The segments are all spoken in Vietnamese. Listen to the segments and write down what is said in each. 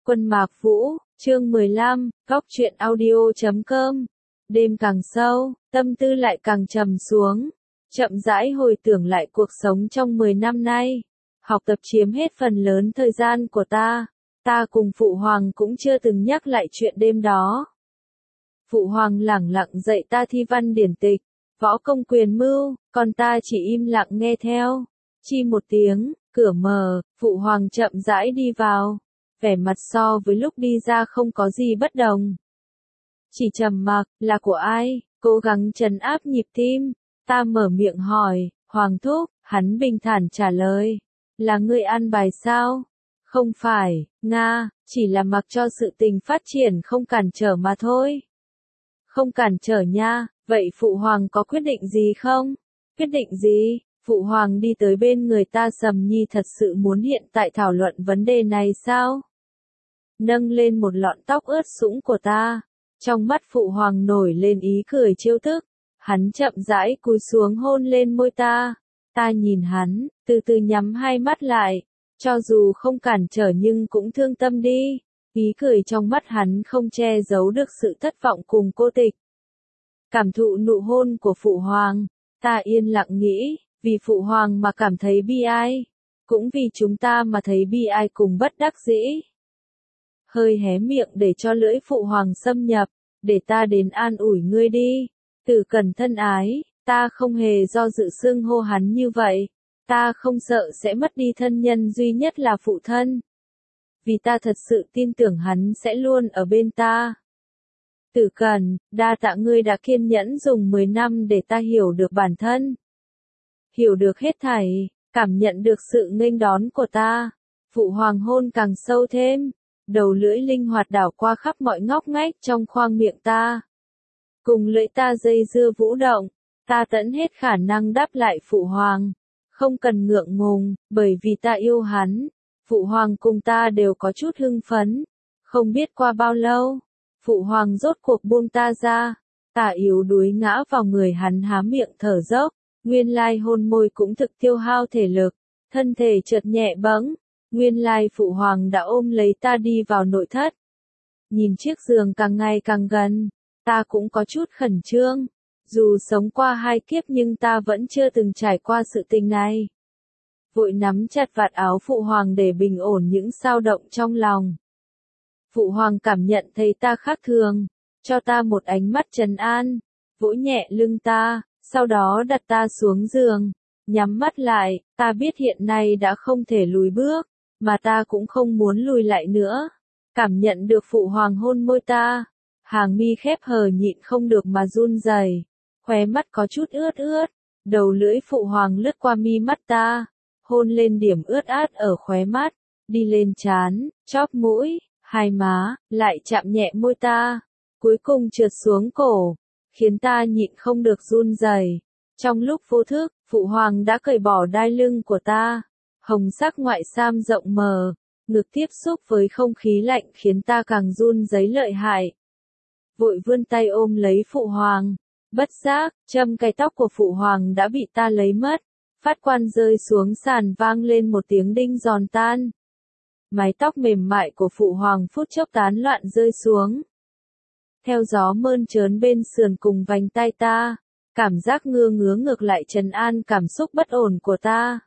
Quân Mạc Vũ, chương 15, Góc truyện audio.com. Đêm càng sâu, tâm tư lại càng trầm xuống. Chậm rãi hồi tưởng lại cuộc sống trong 10 năm nay. Học tập chiếm hết phần lớn thời gian của ta. Ta cùng Phụ Hoàng cũng chưa từng nhắc lại chuyện đêm đó. Phụ Hoàng lẳng lặng dạy ta thi văn điển tịch, võ công quyền mưu, còn ta chỉ im lặng nghe theo. Chi một tiếng, cửa mở, Phụ Hoàng chậm rãi đi vào. Vẻ mặt so với lúc đi ra không có gì bất đồng. Chỉ trầm mặc, là của ai? Cố gắng trấn áp nhịp tim. Ta mở miệng hỏi, Hoàng thúc, hắn bình thản trả lời. Là ngươi an bài sao? Không phải, Nga, chỉ là mặc cho sự tình phát triển không cản trở mà thôi. Không cản trở nha, vậy Phụ Hoàng có quyết định gì không? Quyết định gì? Phụ Hoàng đi tới bên người ta Sầm Nhi thật sự muốn hiện tại thảo luận vấn đề này sao? Nâng lên một lọn tóc ướt sũng của ta. Trong mắt Phụ Hoàng nổi lên ý cười trêu tức. Hắn chậm rãi cúi xuống hôn lên môi ta. Ta nhìn hắn, từ từ nhắm hai mắt lại. Cho dù không cản trở nhưng cũng thương tâm đi. Ý cười trong mắt hắn không che giấu được sự thất vọng cùng cô tịch. Cảm thụ nụ hôn của Phụ Hoàng, ta yên lặng nghĩ, vì Phụ Hoàng mà cảm thấy bi ai. Cũng vì chúng ta mà thấy bi ai cùng bất đắc dĩ. Hơi hé miệng để cho lưỡi Phụ Hoàng xâm nhập, để ta đến an ủi ngươi đi. Tử Cần thân ái, ta không hề do dự xưng hô hắn như vậy. Ta không sợ sẽ mất đi thân nhân duy nhất là phụ thân. Vì ta thật sự tin tưởng hắn sẽ luôn ở bên ta. Tử Cần, đa tạ ngươi đã kiên nhẫn dùng 10 năm để ta hiểu được bản thân. Hiểu được hết thảy, cảm nhận được sự nghênh đón của ta. Phụ Hoàng hôn càng sâu thêm. Đầu lưỡi linh hoạt đảo qua khắp mọi ngóc ngách trong khoang miệng ta. Cùng lưỡi ta dây dưa vũ động, ta tận hết khả năng đáp lại Phụ Hoàng. Không cần ngượng ngùng, bởi vì ta yêu hắn. Phụ Hoàng cùng ta đều có chút hưng phấn. Không biết qua bao lâu, Phụ Hoàng rốt cuộc buông ta ra. Ta yếu đuối ngã vào người hắn há miệng thở dốc. Nguyên lai hôn môi cũng thực tiêu hao thể lực. Thân thể chợt nhẹ bẫng. Nguyên lai Phụ Hoàng đã ôm lấy ta đi vào nội thất. Nhìn chiếc giường càng ngày càng gần, ta cũng có chút khẩn trương. Dù sống qua 2 kiếp nhưng ta vẫn chưa từng trải qua sự tình này. Vội nắm chặt vạt áo Phụ Hoàng để bình ổn những xao động trong lòng. Phụ Hoàng cảm nhận thấy ta khác thường, cho ta một ánh mắt trấn an, vỗ nhẹ lưng ta, sau đó đặt ta xuống giường, nhắm mắt lại. Ta biết hiện nay đã không thể lùi bước, mà ta cũng không muốn lùi lại nữa. Cảm nhận được Phụ Hoàng hôn môi ta, hàng mi khép hờ nhịn không được mà run rẩy, khóe mắt có chút ướt ướt, đầu lưỡi Phụ Hoàng lướt qua mi mắt ta, hôn lên điểm ướt át ở khóe mắt, đi lên trán, chóp mũi, hai má, lại chạm nhẹ môi ta, cuối cùng trượt xuống cổ, khiến ta nhịn không được run rẩy. Trong lúc vô thức, Phụ Hoàng đã cởi bỏ đai lưng của ta. Hồng sắc ngoại sam rộng mờ, ngực tiếp xúc với không khí lạnh khiến ta càng run rẩy lợi hại. Vội vươn tay ôm lấy Phụ Hoàng, bất giác, châm cài tóc của Phụ Hoàng đã bị ta lấy mất. Phát quan rơi xuống sàn vang lên một tiếng đinh giòn tan. Mái tóc mềm mại của Phụ Hoàng phút chốc tán loạn rơi xuống. Theo gió mơn trớn bên sườn cùng vành tai ta, cảm giác ngứa ngứa ngược lại trấn an cảm xúc bất ổn của ta.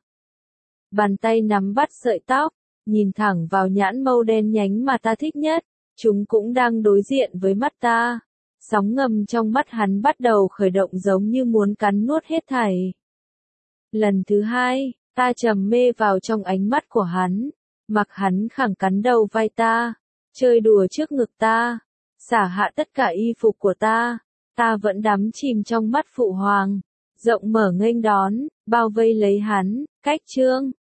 Bàn tay nắm bắt sợi tóc, nhìn thẳng vào nhãn mâu đen nhánh mà ta thích nhất, chúng cũng đang đối diện với mắt ta. Sóng ngầm trong mắt hắn bắt đầu khởi động giống như muốn cắn nuốt hết thảy. Lần thứ 2, ta trầm mê vào trong ánh mắt của hắn, mặc hắn khẳng cắn đầu vai ta, chơi đùa trước ngực ta, xả hạ tất cả y phục của ta. Ta vẫn đắm chìm trong mắt Phụ Hoàng, rộng mở nghênh đón, bao vây lấy hắn, cách chương.